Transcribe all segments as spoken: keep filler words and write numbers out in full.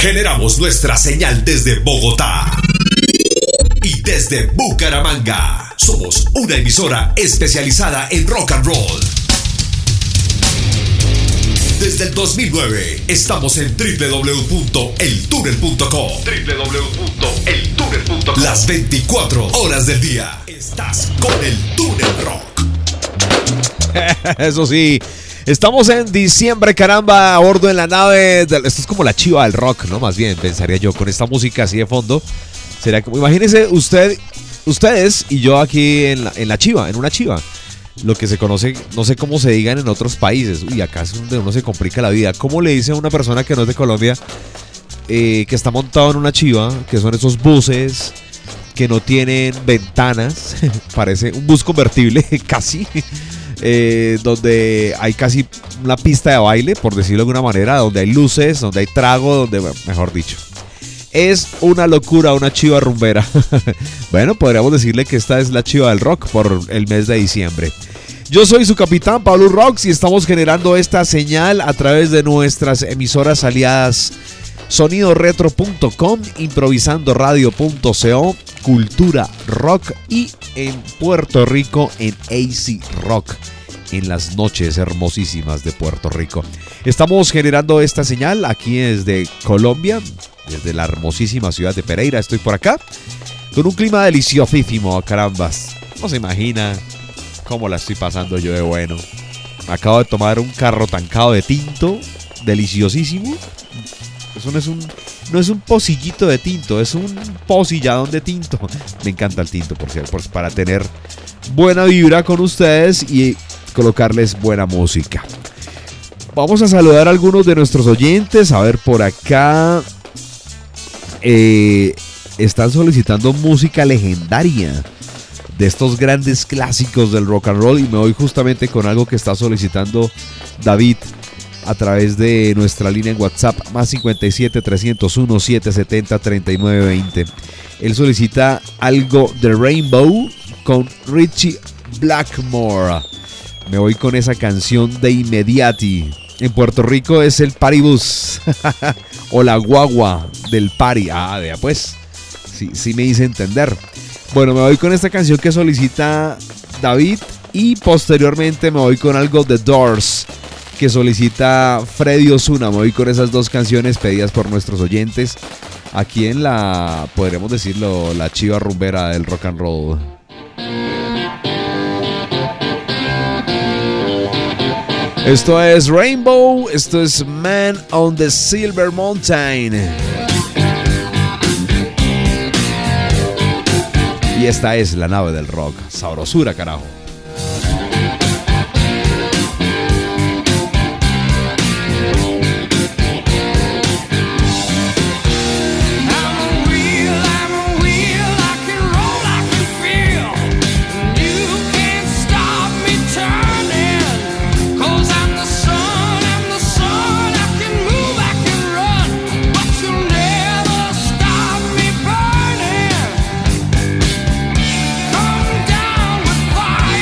Generamos nuestra señal desde Bogotá y desde Bucaramanga. Somos una emisora especializada en rock and roll. Desde el dos mil nueve estamos en doble u doble u doble u punto el túnel punto com. doble u doble u doble u punto el túnel punto com. Las veinticuatro horas del día estás con el Túnel Rock. Eso sí, estamos en diciembre, caramba, a bordo en la nave. De, esto es como la chiva del rock, ¿no? Más bien, pensaría yo, con esta música así de fondo. Sería como, imagínense usted, ustedes y yo aquí en la, en la chiva, en una chiva. Lo que se conoce, no sé cómo se digan en otros países. Uy, acá es donde uno se complica la vida. ¿Cómo le dice a una persona que no es de Colombia eh, que está montado en una chiva, que son esos buses que no tienen ventanas? Parece un bus convertible casi, eh, donde hay casi una pista de baile, por decirlo de alguna manera, donde hay luces, donde hay trago, donde, mejor dicho, es una locura, una chiva rumbera. Bueno, podríamos decirle que esta es la chiva del rock por el mes de diciembre. Yo soy su capitán, Pablo Rocks, y estamos generando esta señal a través de nuestras emisoras aliadas sonido retro punto com, improvisando radio punto co, Cultura Rock y en Puerto Rico en A C Rock, en las noches hermosísimas de Puerto Rico. Estamos generando esta señal aquí desde Colombia, desde la hermosísima ciudad de Pereira. Estoy por acá con un clima deliciosísimo, carambas. No se imagina cómo la estoy pasando yo de bueno. Me acabo de tomar un carro tancado de tinto, deliciosísimo. Eso no es un, no es un pocillito de tinto, es un pocilladón de tinto. Me encanta el tinto, por cierto, para tener buena vibra con ustedes y colocarles buena música. Vamos a saludar a algunos de nuestros oyentes. A ver, por acá eh, están solicitando música legendaria de estos grandes clásicos del rock and roll, y me voy justamente con algo que está solicitando David a través de nuestra línea en WhatsApp, más cincuenta y siete, trescientos uno, setecientos setenta, treinta y nueve veinte. Él solicita algo de Rainbow con Richie Blackmore. Me voy con esa canción de inmediati. En Puerto Rico es el paribus o la guagua del party. Ah, vea pues, sí, sí me hice entender. Bueno, me voy con esta canción que solicita David, y posteriormente me voy con algo de Doors que solicita Freddy Ozuna. Me voy con esas dos canciones pedidas por nuestros oyentes aquí en la, podríamos decirlo, la chiva rumbera del rock and roll. Esto es Rainbow, esto es Man on the Silver Mountain. Y esta es la nave del rock. Sabrosura, carajo. Fire!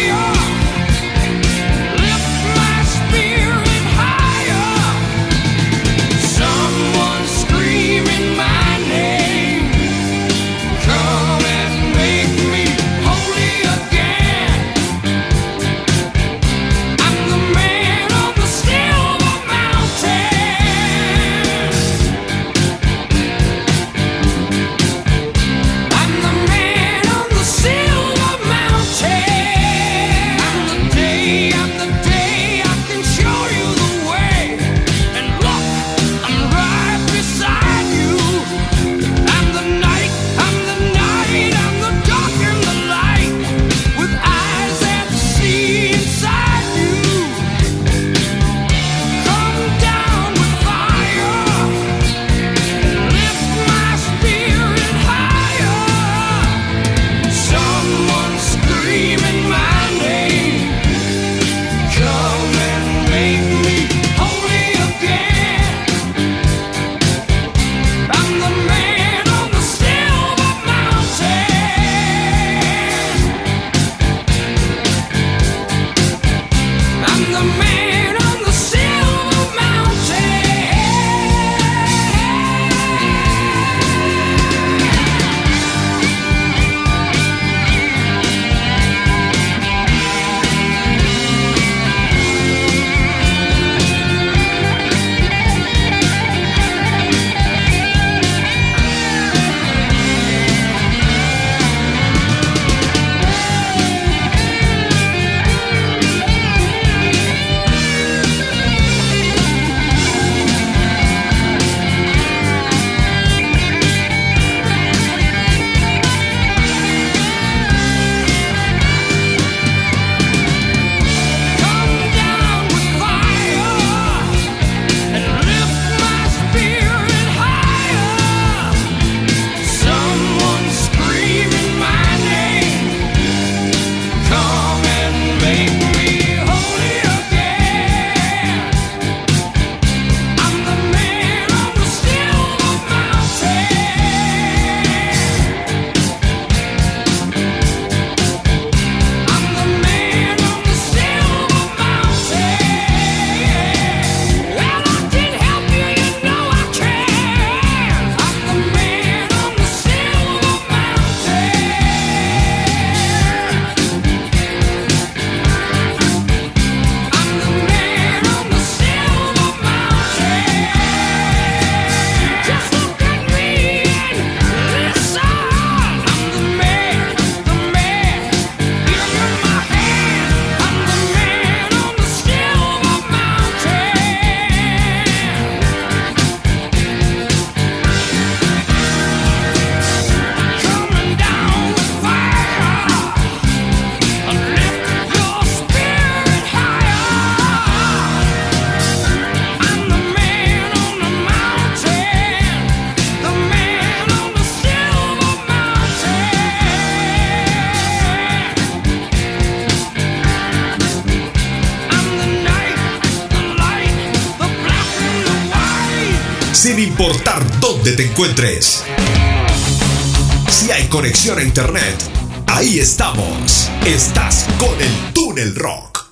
sin importar dónde te encuentres. Si hay conexión a internet, ahí estamos. Estás con el Túnel Rock.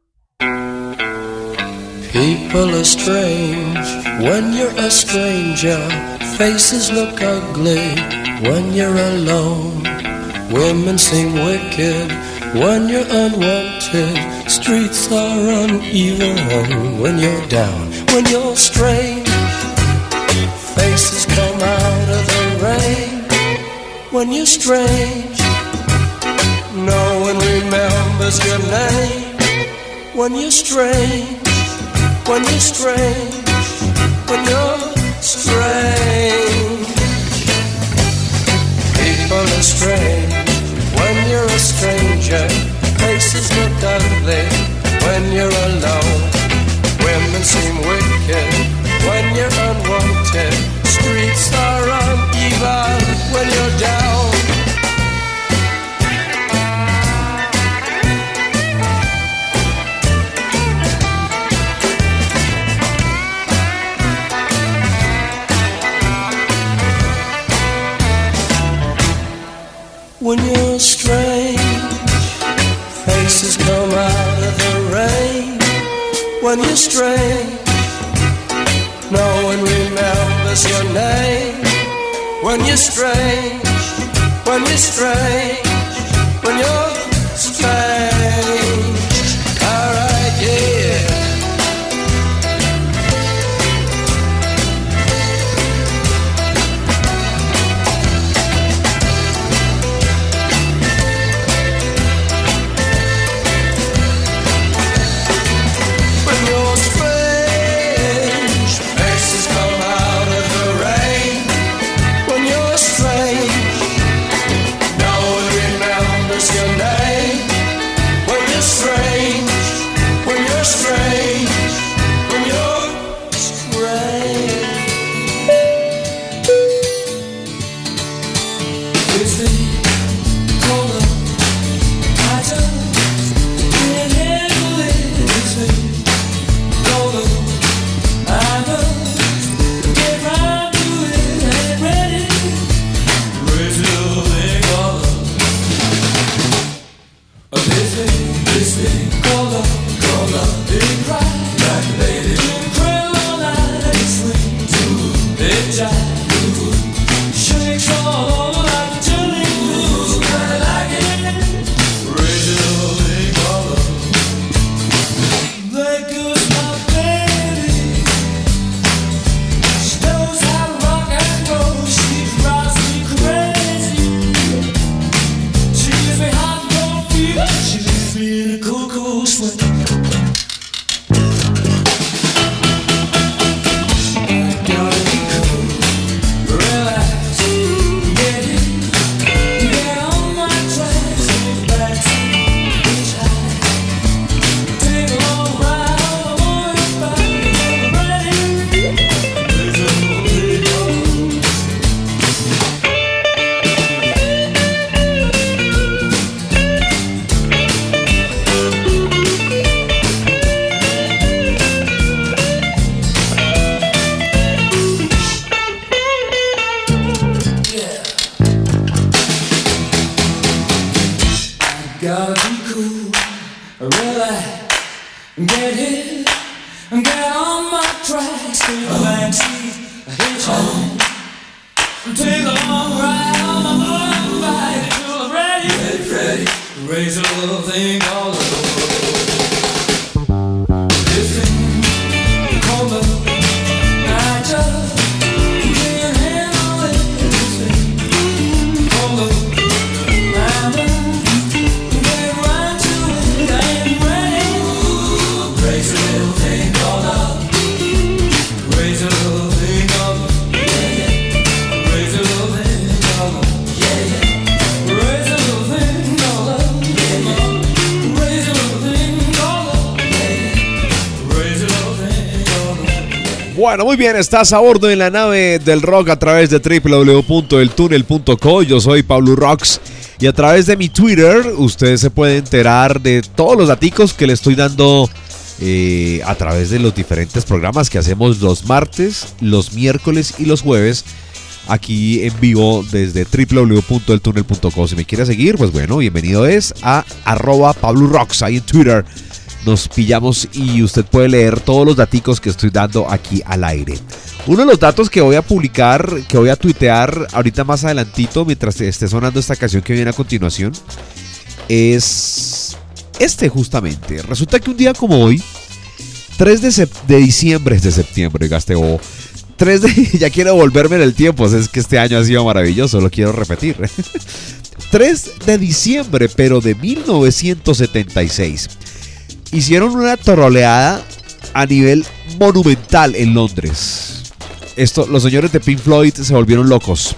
People are strange when you're a stranger. Faces look ugly when you're alone. Women seem wicked when you're unwanted. Streets are uneven when you're down. When you're strange, faces come out of the rain. When you're strange, no one remembers your name. When you're strange, when you're strange, when you're strange. People are strange when you're a stranger. Faces look ugly when you're alone. Women seem wicked when you're unwanted. Streets are uneven when you're down. When you're strange, faces come out of the rain. When you're strange, no one remembers your name. When you're strange, when you're strange, when you're strange. Alright, yeah. Bueno, muy bien, estás a bordo en la nave del rock a través de doble u doble u doble u punto el túnel punto co. Yo soy Pablo Rocks y a través de mi Twitter usted se puede enterar de todos los daticos que le estoy dando eh, a través de los diferentes programas que hacemos los martes, los miércoles y los jueves, aquí en vivo desde doble u doble u doble u punto el túnel punto co. Si me quiere seguir, pues bueno, bienvenido es a arroba Pablo Rocks ahí en Twitter. Nos pillamos y usted puede leer todos los daticos que estoy dando aquí al aire. Uno de los datos que voy a publicar, que voy a tuitear ahorita más adelantito, mientras esté sonando esta canción que viene a continuación, es este justamente. Resulta que un día como hoy, tres de, sep- de diciembre, de septiembre, gaste o tres de, ya quiero volverme en el tiempo, es que este año ha sido maravilloso, lo quiero repetir. tres de diciembre, pero de mil novecientos setenta y seis. Hicieron una troleada a nivel monumental en Londres. Esto, los señores de Pink Floyd se volvieron locos.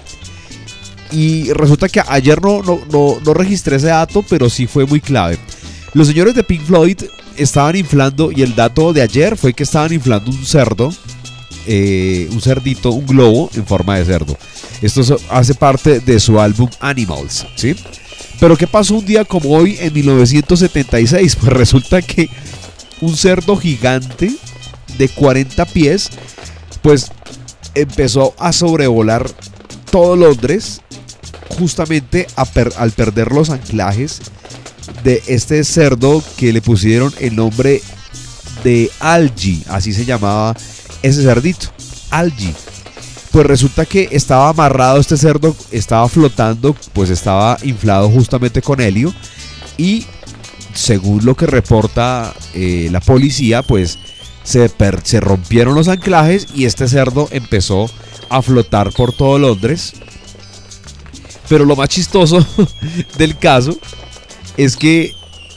Y resulta que ayer no, no, no, no registré ese dato, pero sí fue muy clave. Los señores de Pink Floyd estaban inflando, y el dato de ayer fue que estaban inflando un cerdo, eh, un cerdito, un globo en forma de cerdo. Esto hace parte de su álbum Animals, ¿sí? Pero ¿qué pasó un día como hoy en mil novecientos setenta y seis? Pues resulta que un cerdo gigante de cuarenta pies, pues empezó a sobrevolar todo Londres, justamente a per- al perder los anclajes de este cerdo que le pusieron el nombre de Algie, así se llamaba ese cerdito, Algie. Pues resulta que estaba amarrado este cerdo, estaba flotando, pues estaba inflado justamente con helio, y según lo que reporta eh, la policía, pues se, per- se rompieron los anclajes y este cerdo empezó a flotar por todo Londres. Pero lo más chistoso del caso es que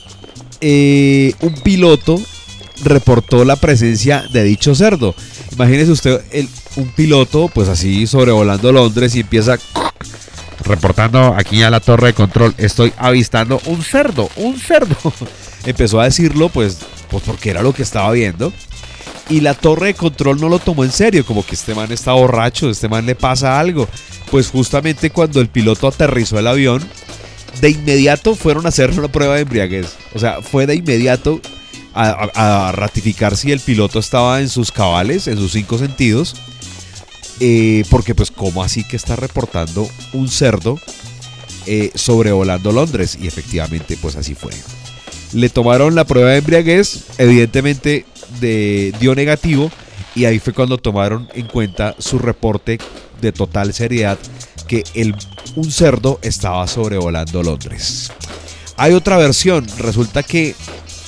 eh, un piloto reportó la presencia de dicho cerdo. Imagínese usted el, un piloto pues así sobrevolando Londres y empieza reportando aquí a la torre de control: estoy avistando un cerdo, un cerdo. Empezó a decirlo pues, pues porque era lo que estaba viendo. Y la torre de control no lo tomó en serio, como que este man está borracho, este man le pasa algo. Pues justamente cuando el piloto aterrizó el avión, de inmediato fueron a hacerle una prueba de embriaguez. O sea, fue de inmediato a, a, a ratificar si el piloto estaba en sus cabales, en sus cinco sentidos. Eh, porque pues cómo así que está reportando un cerdo eh, sobrevolando Londres. Y efectivamente pues así fue. Le tomaron la prueba de embriaguez, evidentemente de, dio negativo, y ahí fue cuando tomaron en cuenta su reporte de total seriedad, que el, un cerdo estaba sobrevolando Londres. Hay otra versión, resulta que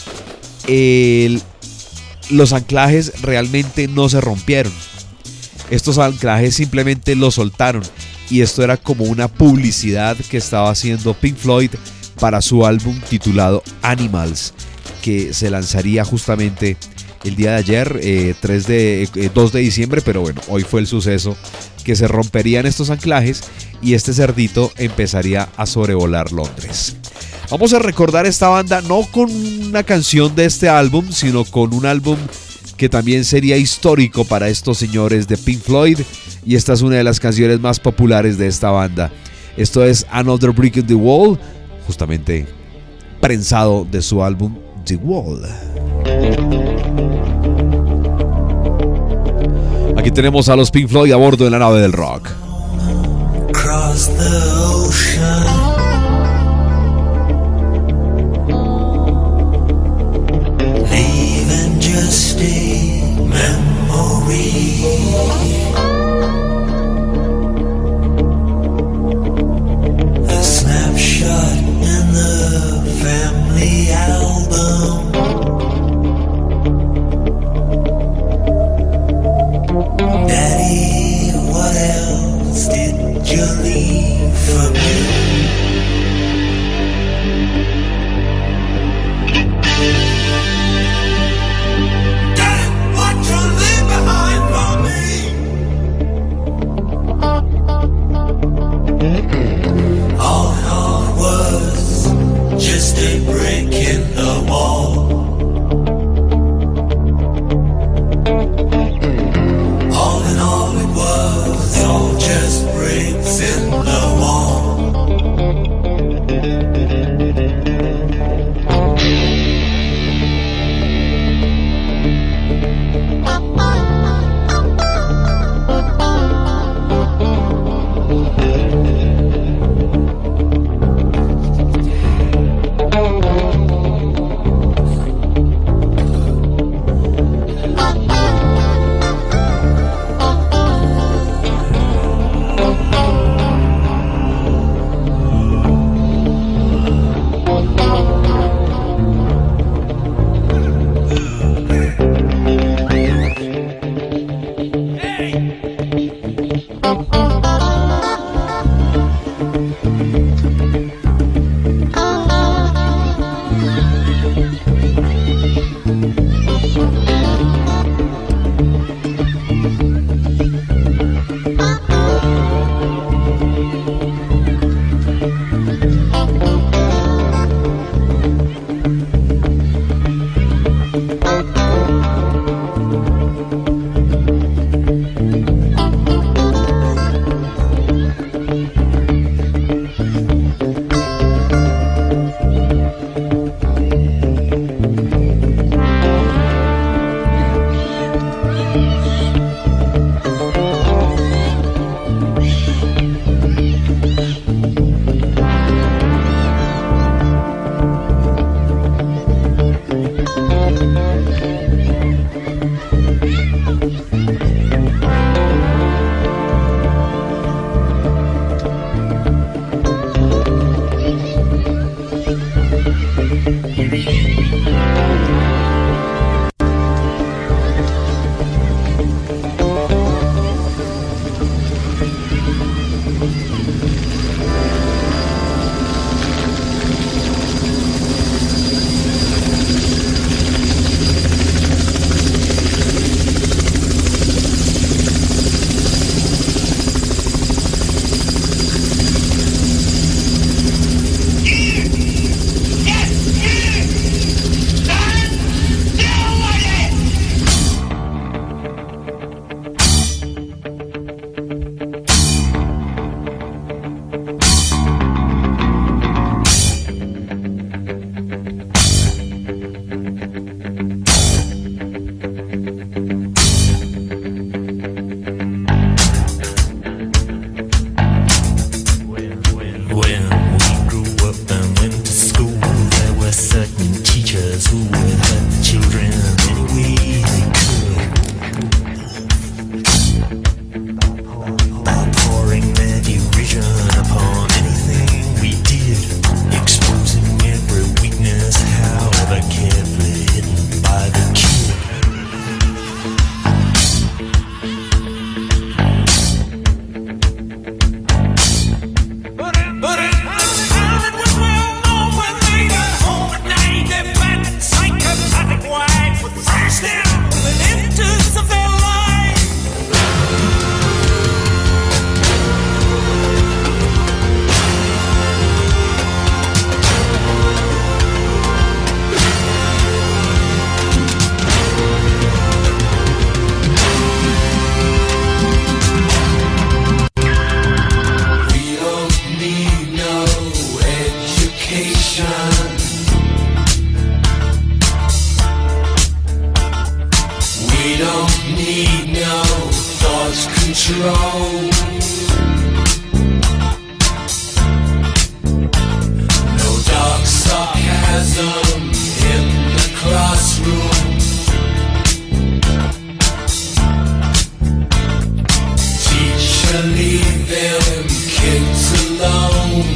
el, los anclajes realmente no se rompieron. Estos anclajes simplemente los soltaron, y esto era como una publicidad que estaba haciendo Pink Floyd para su álbum titulado Animals, que se lanzaría justamente el día de ayer, eh, tres de, eh, dos de diciembre, pero bueno, hoy fue el suceso, que se romperían estos anclajes y este cerdito empezaría a sobrevolar Londres. Vamos a recordar esta banda no con una canción de este álbum, sino con un álbum que también sería histórico para estos señores de Pink Floyd, y esta es una de las canciones más populares de esta banda. Esto es Another Brick in the Wall, justamente prensado de su álbum The Wall. Aquí tenemos a los Pink Floyd a bordo de la nave del rock. Across the ocean, leaving just a memory. A snapshot in the family album. Daddy, what else did you leave for me? Dad, what you leave behind for me? All in all it was just a brick in the wall. All in all it was all just bricks in the wall. control. No dark sarcasm in the classroom. Teacher, leave them kids alone.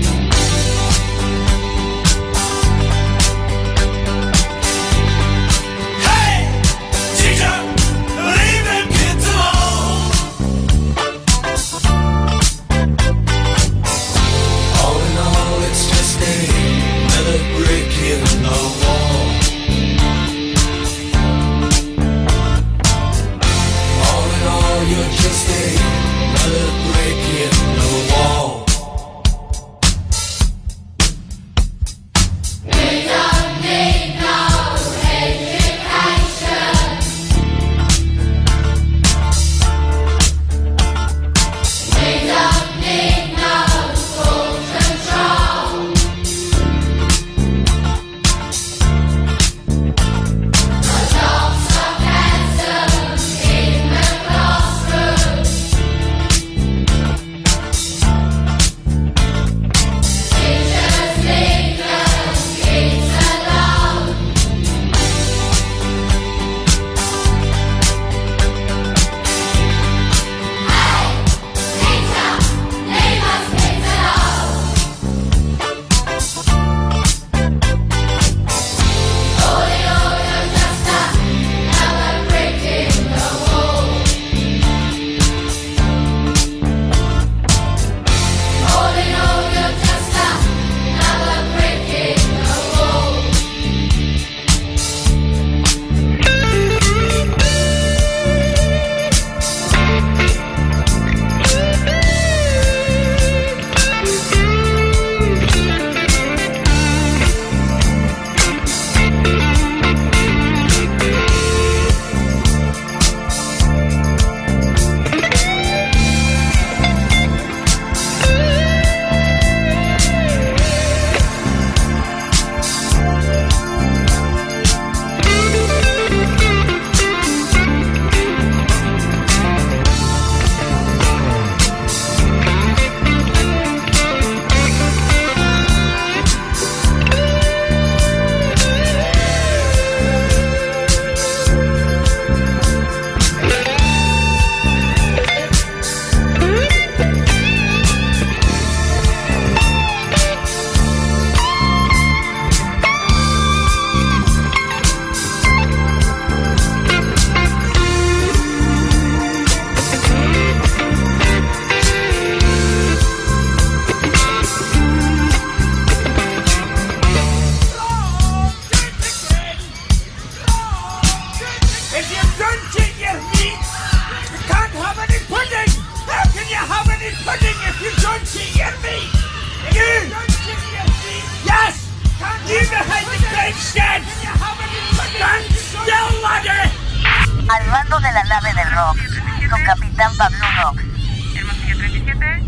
Al mando de la nave del rock, con Capitán Pablo Rock. Hermosillo treinta y siete.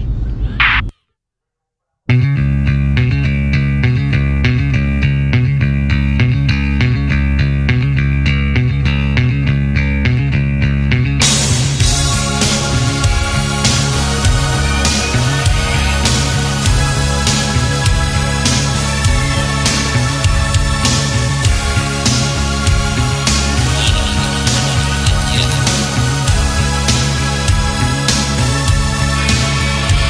Thank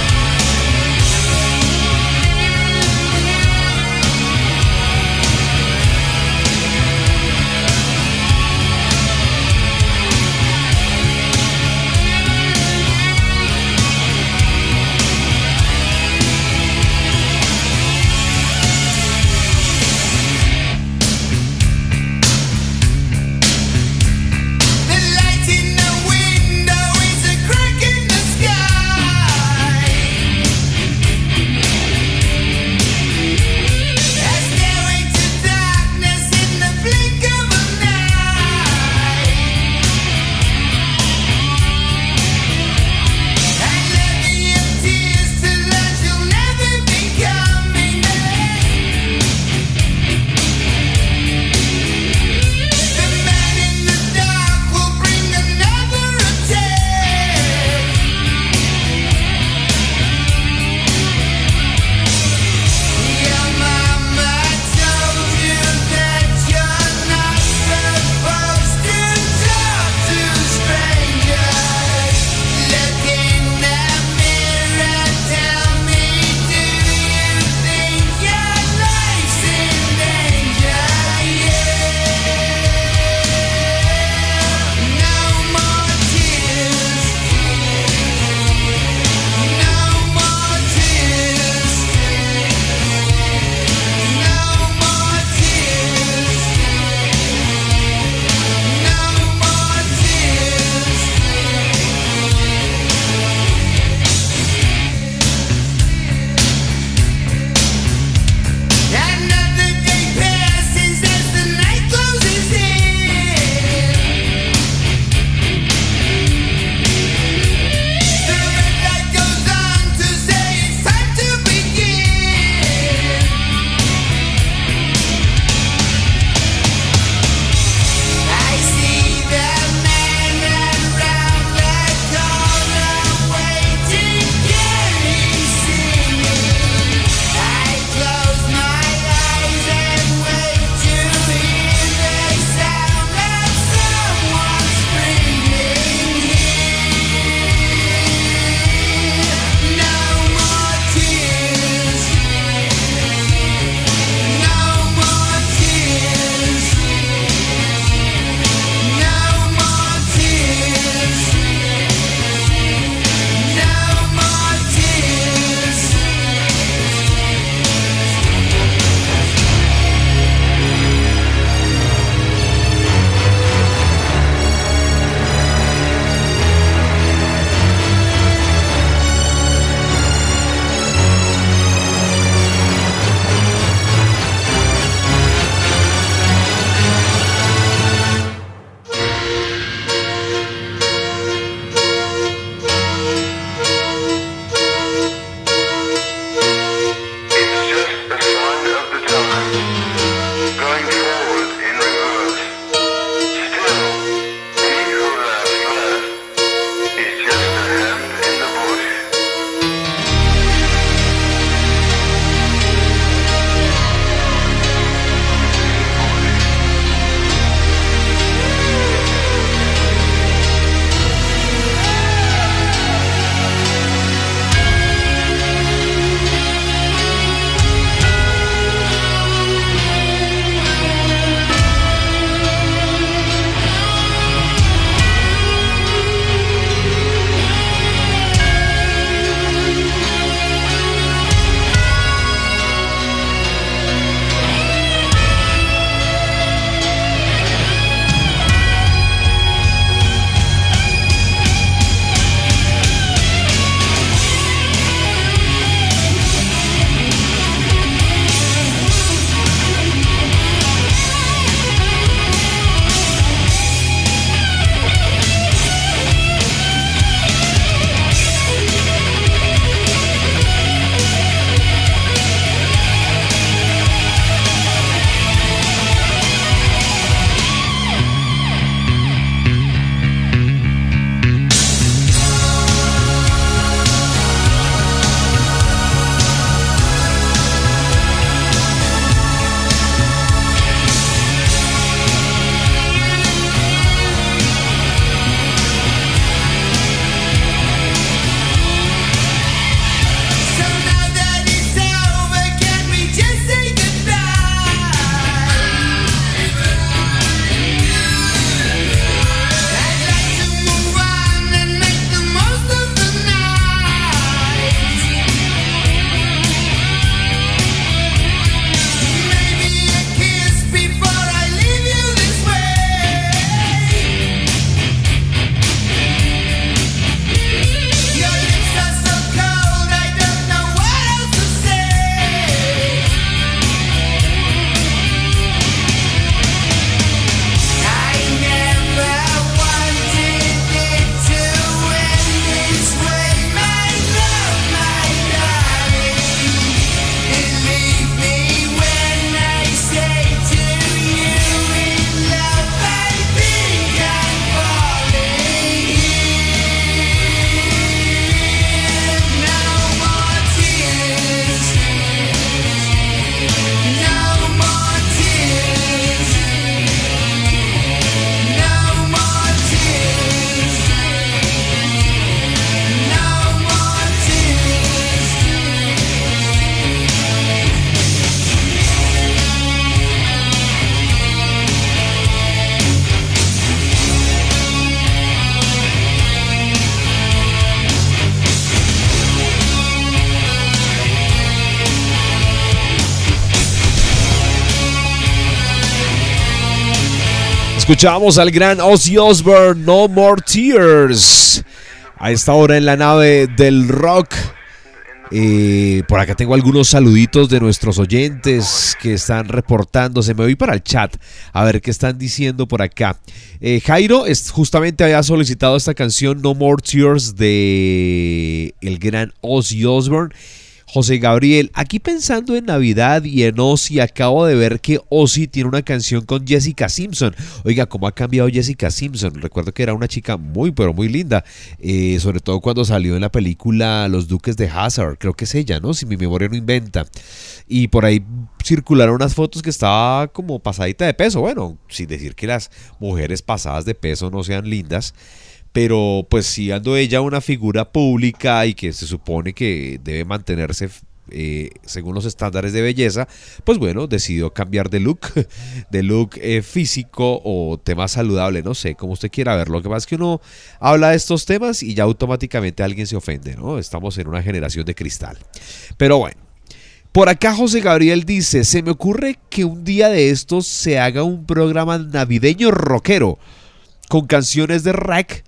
Escuchamos al gran Ozzy Osbourne, No More Tears. A esta hora en la nave del rock. Eh, por acá tengo algunos saluditos de nuestros oyentes que están reportándose. Me voy para el chat a ver qué están diciendo por acá. Eh, Jairo es, justamente había solicitado esta canción No More Tears de el gran Ozzy Osbourne. José Gabriel, aquí pensando en Navidad y en Ozzy, acabo de ver que Ozzy tiene una canción con Jessica Simpson. Oiga, ¿cómo ha cambiado Jessica Simpson? Recuerdo que era una chica muy, pero muy linda, eh, sobre todo cuando salió en la película Los Duques de Hazzard, creo que es ella, ¿no? Si mi memoria no inventa. Y por ahí circularon unas fotos que estaba como pasadita de peso. Bueno, sin decir que las mujeres pasadas de peso no sean lindas, pero pues siendo ella una figura pública y que se supone que debe mantenerse eh, según los estándares de belleza, pues bueno, decidió cambiar de look, de look eh, físico o tema saludable, no sé, como usted quiera verlo. Lo que pasa es que uno habla de estos temas y ya automáticamente alguien se ofende, ¿no? Estamos en una generación de cristal. Pero bueno, por acá José Gabriel dice, se me ocurre que un día de estos se haga un programa navideño rockero con canciones de rock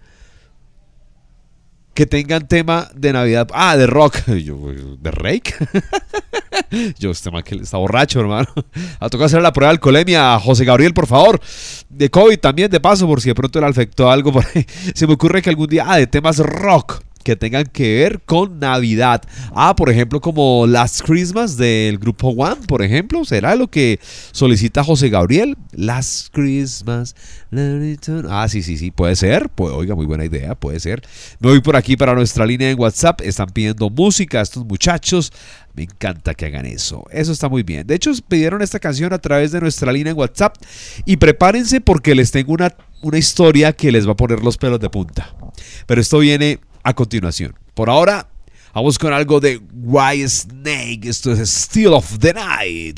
que tengan tema de Navidad. Ah, de rock. Yo, ¿de rake? Yo, este man que está borracho, hermano. A tocar hacer la prueba de alcoholemia. José Gabriel, por favor. De COVID también, de paso, por si de pronto le afectó algo por ahí. Se me ocurre que algún día, ah, de temas rock que tengan que ver con Navidad. Ah, por ejemplo, como Last Christmas del grupo One, por ejemplo. ¿Será lo que solicita José Gabriel? Last Christmas. Ah, sí, sí, sí, puede ser. Pues, oiga, muy buena idea, puede ser. Me voy por aquí para nuestra línea en WhatsApp. Están pidiendo música estos muchachos. Me encanta que hagan eso. Eso está muy bien. De hecho, pidieron esta canción a través de nuestra línea en WhatsApp. Y prepárense porque les tengo una, una historia que les va a poner los pelos de punta. Pero esto viene a continuación. Por ahora, vamos con algo de White Snake. Esto es Still of the Night.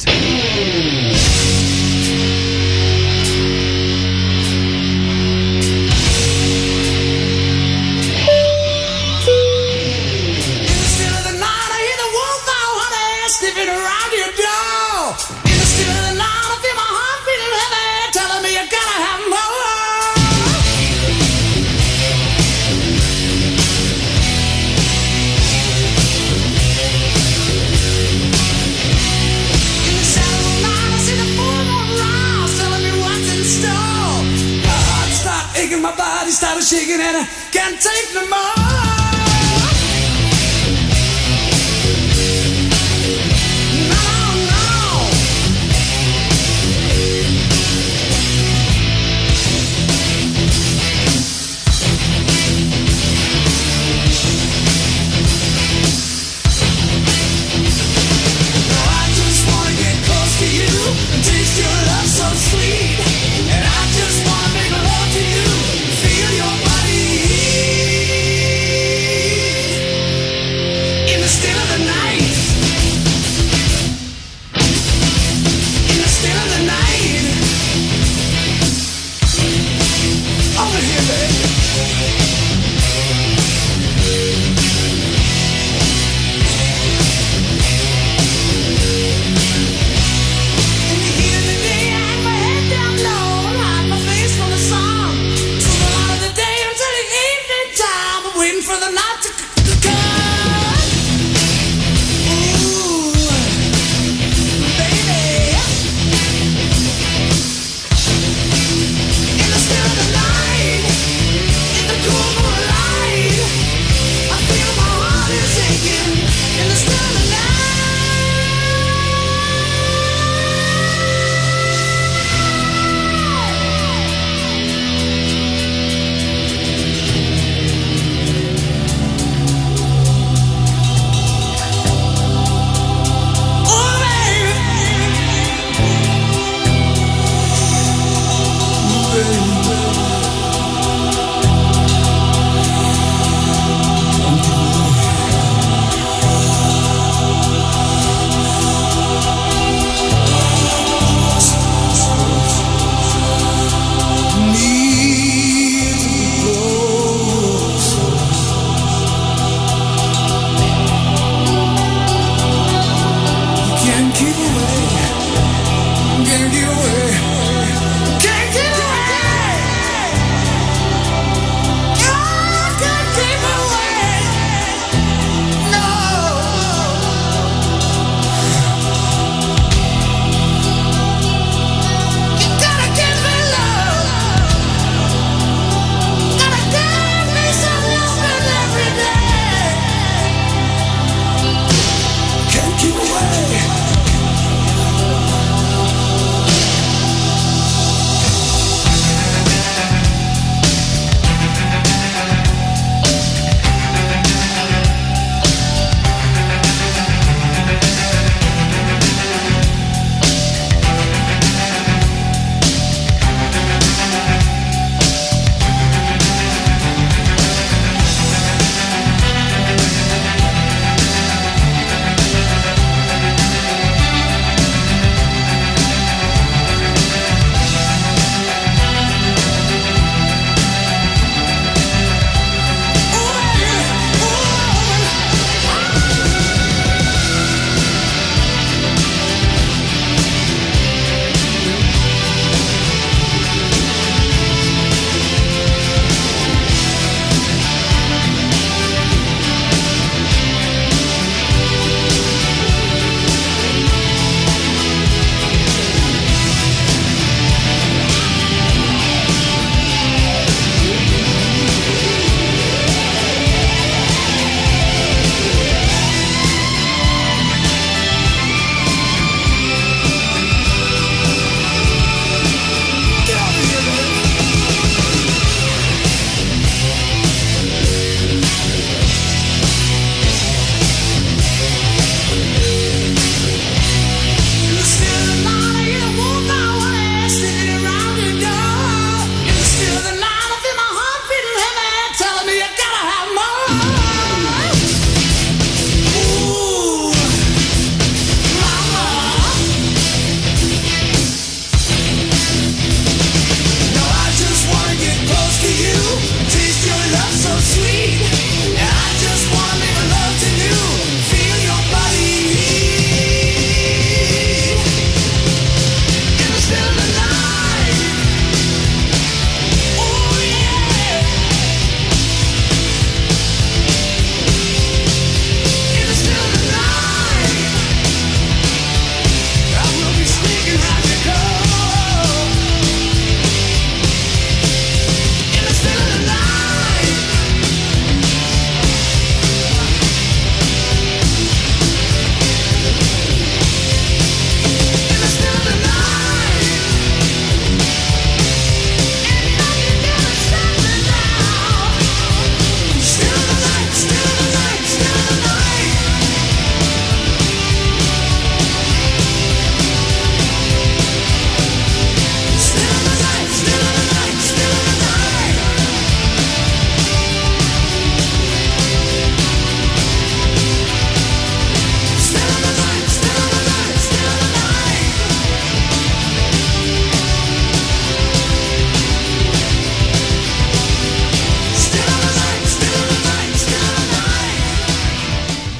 My body started shaking and I can't take no more.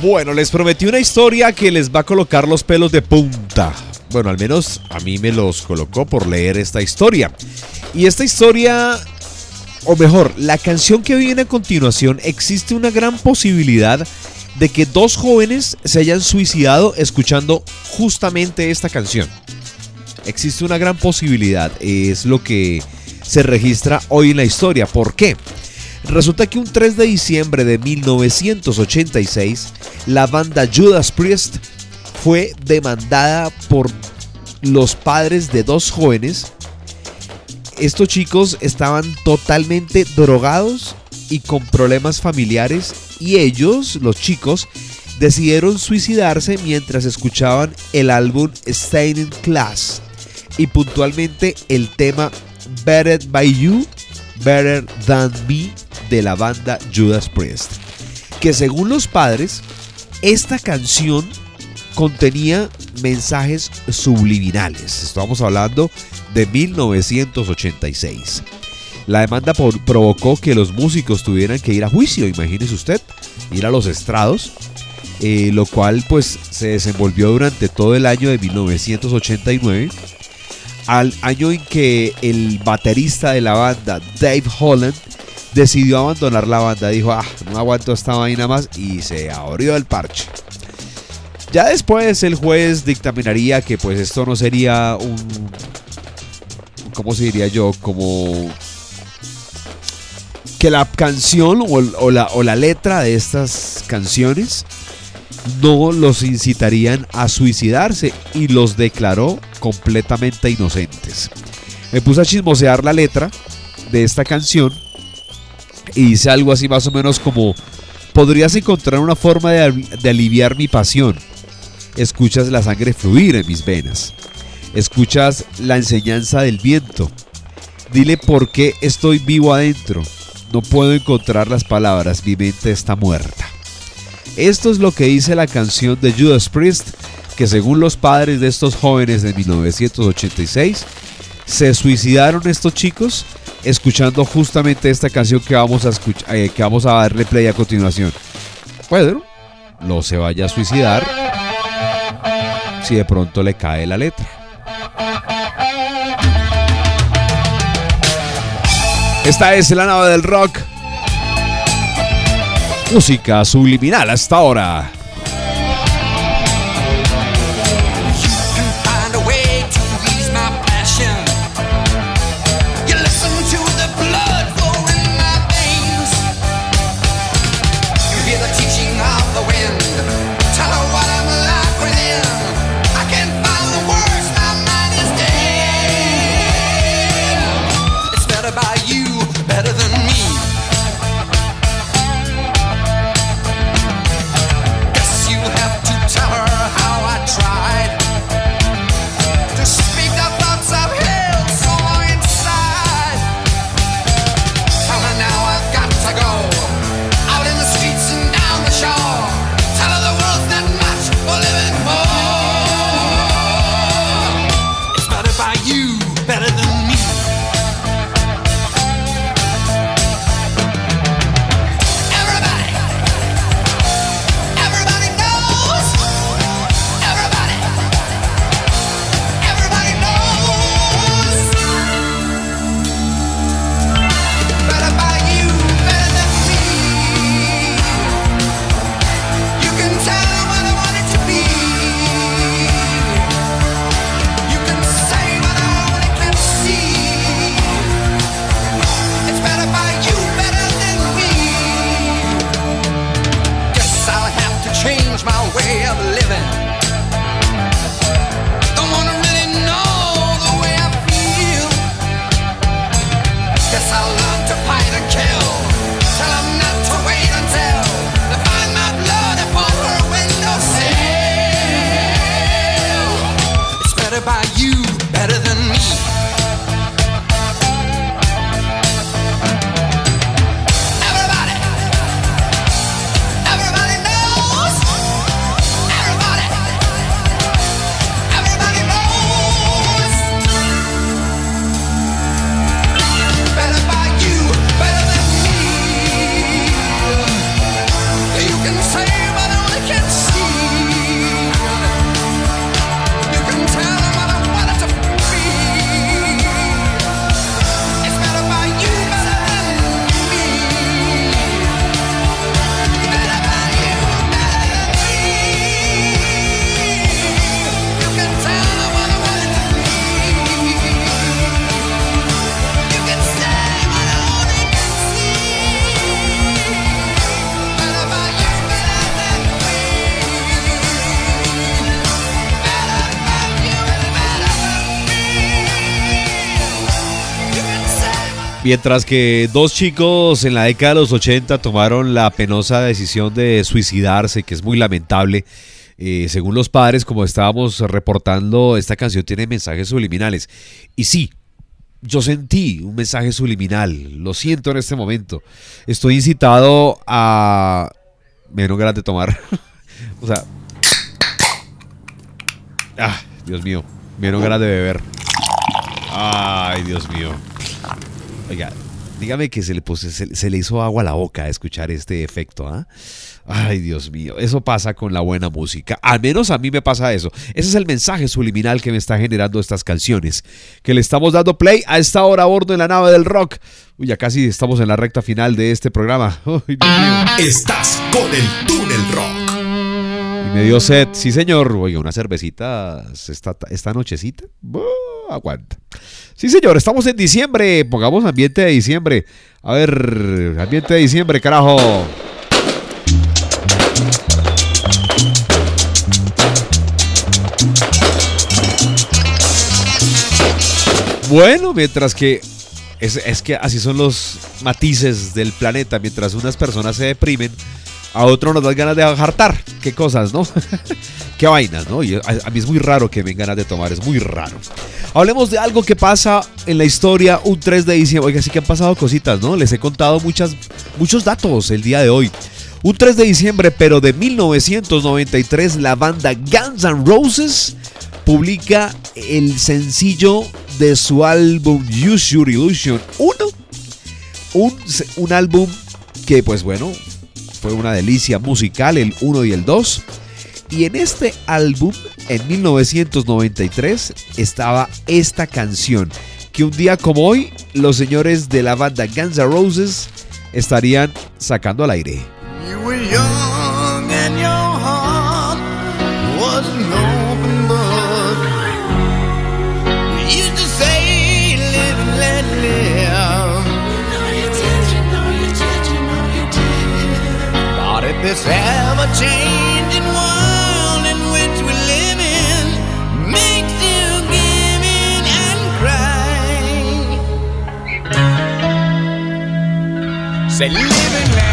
Bueno, les prometí una historia que les va a colocar los pelos de punta. Bueno, al menos a mí me los colocó por leer esta historia. Y esta historia, o mejor, la canción que viene a continuación, existe una gran posibilidad de que dos jóvenes se hayan suicidado escuchando justamente esta canción. Existe una gran posibilidad, es lo que se registra hoy en la historia. ¿Por qué? Resulta que un tres de diciembre de mil novecientos ochenta y seis, la banda Judas Priest fue demandada por los padres de dos jóvenes. Estos chicos estaban totalmente drogados y con problemas familiares, y ellos, los chicos, decidieron suicidarse mientras escuchaban el álbum Staying in Class y puntualmente el tema Better by You, Better Than Me de la banda Judas Priest, que según los padres esta canción contenía mensajes subliminales. Estamos hablando de mil novecientos ochenta y seis. La demanda por, provocó que los músicos tuvieran que ir a juicio, imagínese usted, ir a los estrados, eh, lo cual pues se desenvolvió durante todo el año de mil novecientos ochenta y nueve, al año en que el baterista de la banda, Dave Holland, decidió abandonar la banda. Dijo, ah, no aguanto esta vaina más, y se abrió el parche. Ya después el juez dictaminaría que pues esto no sería un, ¿cómo se diría yo? Como que la canción o, o, la, o la letra de estas canciones no los incitarían a suicidarse, y los declaró completamente inocentes. Me puse a chismosear la letra de esta canción y dice algo así más o menos como: podrías encontrar una forma de, de aliviar mi pasión. Escuchas la sangre fluir en mis venas. Escuchas la enseñanza del viento. Dile por qué estoy vivo adentro. No puedo encontrar las palabras, mi mente está muerta. Esto es lo que dice la canción de Judas Priest, que según los padres de estos jóvenes de mil novecientos ochenta y seis, se suicidaron estos chicos escuchando justamente esta canción que vamos a escuchar, eh, que vamos a darle play a continuación. Bueno, no se vaya a suicidar si de pronto le cae la letra. Esta es la nave del rock. Música subliminal hasta ahora. Better than me. Mientras que dos chicos en la década de los ochenta tomaron la penosa decisión de suicidarse, que es muy lamentable, eh, según los padres, como estábamos reportando, esta canción tiene mensajes subliminales. Y sí, yo sentí un mensaje subliminal, lo siento en este momento. Estoy incitado a menos ganas de tomar. O sea, ah, Dios mío, menos ganas de beber. Ay, Dios mío. Oiga, dígame que se le, pues, se, se le hizo agua a la boca a escuchar este efecto, ¿ah? Ay, Dios mío, eso pasa con la buena música. Al menos a mí me pasa eso. Ese es el mensaje subliminal que me está generando estas canciones, que le estamos dando play a esta hora a bordo en la nave del rock. Uy, ya casi estamos en la recta final de este programa. Ay, Dios mío. Estás con el Túnel Rock. Y me dio sed, sí señor. Oiga, una cervecita esta, esta nochecita. Oh, aguanta. Sí señor, estamos en diciembre. Pongamos ambiente de diciembre. A ver, ambiente de diciembre, carajo. Bueno, mientras que es, es que así son los matices del planeta. Mientras unas personas se deprimen, a otros nos dan ganas de hartar. Qué cosas, ¿no? Qué vainas, ¿no? Y a, a mí es muy raro que me den ganas de tomar, es muy raro. Hablemos de algo que pasa en la historia un tres de diciembre. Oiga, sí que han pasado cositas, ¿no? Les he contado muchas, muchos datos el día de hoy. Un tres de diciembre, pero de mil novecientos noventa y tres, la banda Guns N' Roses publica el sencillo de su álbum Use Your Illusion uno. Un, un álbum que, pues bueno, fue una delicia musical, el uno y el dos. Y en este álbum, en mil novecientos noventa y tres, estaba esta canción, que un día como hoy, los señores de la banda Guns N' Roses estarían sacando al aire. You were young and your heart was an open book. You used to say, live and let live. No, you did, you know you did, you know you did. But if this ever-changing world in which we live in makes you give in and cry, say, live and let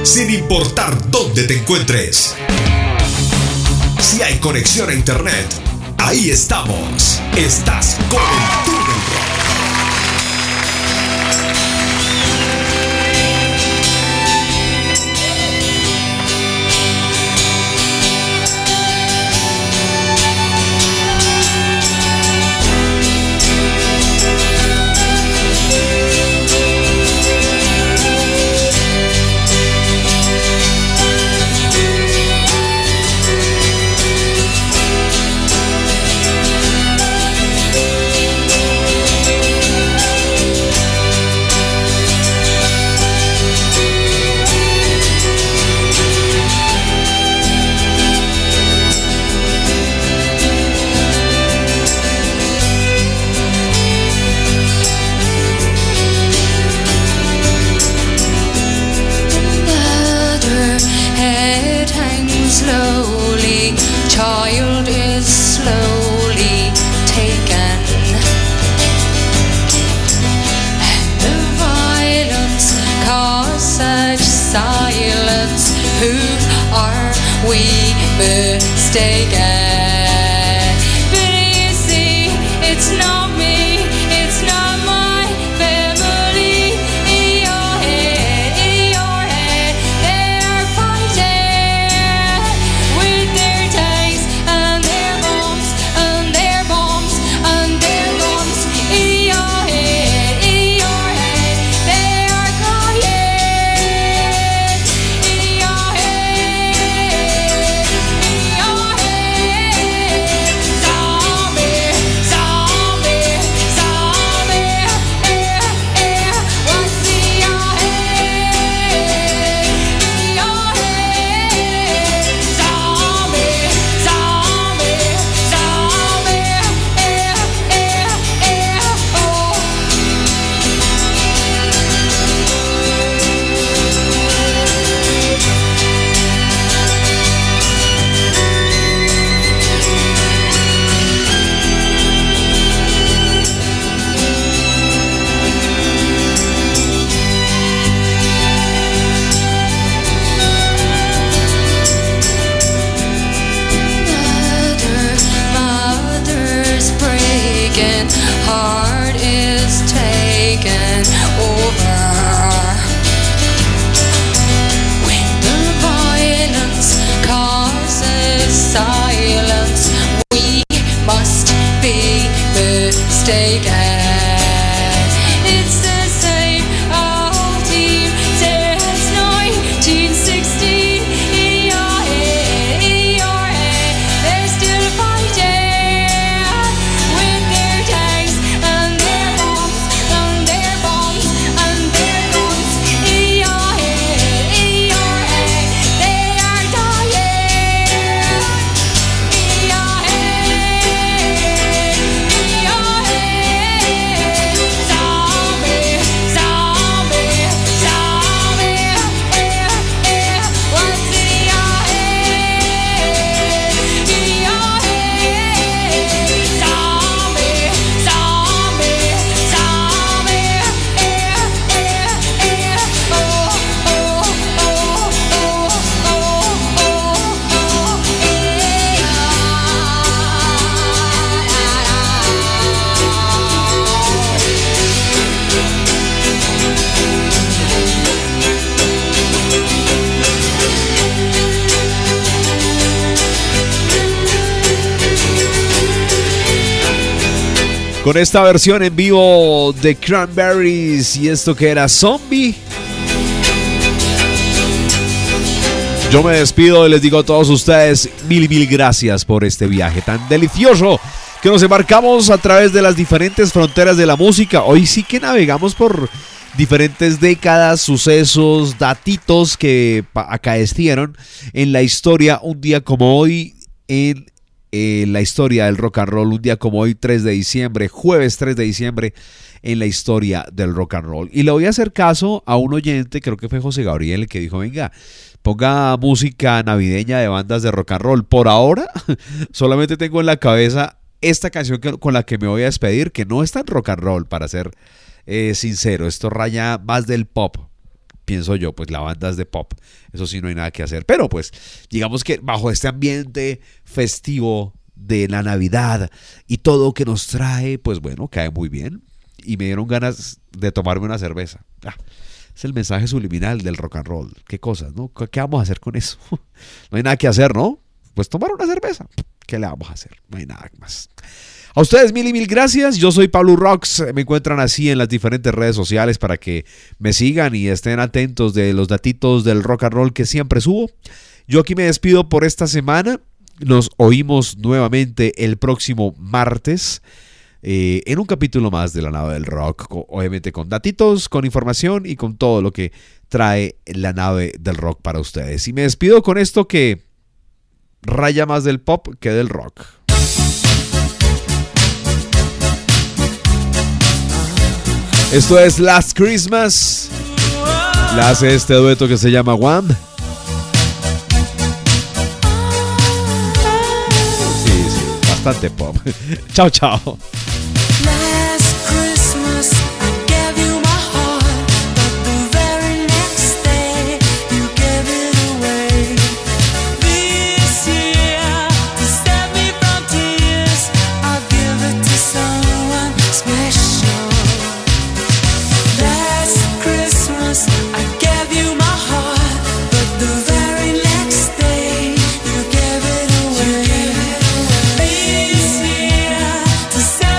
sin importar dónde te encuentres. Si hay conexión a internet, ahí estamos. Estás con el Túnel Rock. Con esta versión en vivo de Cranberries y esto que era Zombie. Yo me despido y les digo a todos ustedes mil mil gracias por este viaje tan delicioso que nos embarcamos a través de las diferentes fronteras de la música. Hoy sí que navegamos por diferentes décadas, sucesos, datitos que acaecieron en la historia un día como hoy en Eh, la historia del rock and roll, un día como hoy, tres de diciembre, jueves tres de diciembre, en la historia del rock and roll. Y le voy a hacer caso a un oyente, creo que fue José Gabriel, que dijo, venga, ponga música navideña de bandas de rock and roll. Por ahora, solamente tengo en la cabeza esta canción que, con la que me voy a despedir, que no es tan rock and roll, para ser eh, sincero. Esto raya más del pop. pienso yo, pues la banda es de pop, eso sí no hay nada que hacer, pero pues digamos que bajo este ambiente festivo de la Navidad y todo que nos trae, pues bueno, cae muy bien y me dieron ganas de tomarme una cerveza. Ah, es el mensaje subliminal del rock and roll, qué cosas, ¿no? ¿Qué vamos a hacer con eso? No hay nada que hacer, ¿no? Pues tomar una cerveza, ¿qué le vamos a hacer? No hay nada más. A ustedes mil y mil gracias, yo soy Pablo Rocks, me encuentran así en las diferentes redes sociales para que me sigan y estén atentos de los datitos del rock and roll que siempre subo. Yo aquí me despido por esta semana, nos oímos nuevamente el próximo martes eh, en un capítulo más de La Nave del Rock, obviamente con datitos, con información y con todo lo que trae La Nave del Rock para ustedes. Y me despido con esto que raya más del pop que del rock. Esto es Last Christmas. La hace este dueto que se llama Wham. Sí, sí, bastante pop. Chao, chao. To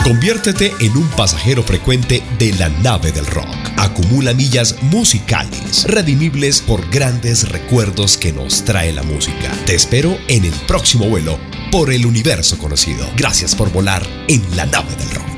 Conviértete en un pasajero frecuente de la nave del rock. Acumula millas musicales, redimibles por grandes recuerdos que nos trae la música. Te espero en el próximo vuelo por el universo conocido. Gracias por volar en la nave del rock.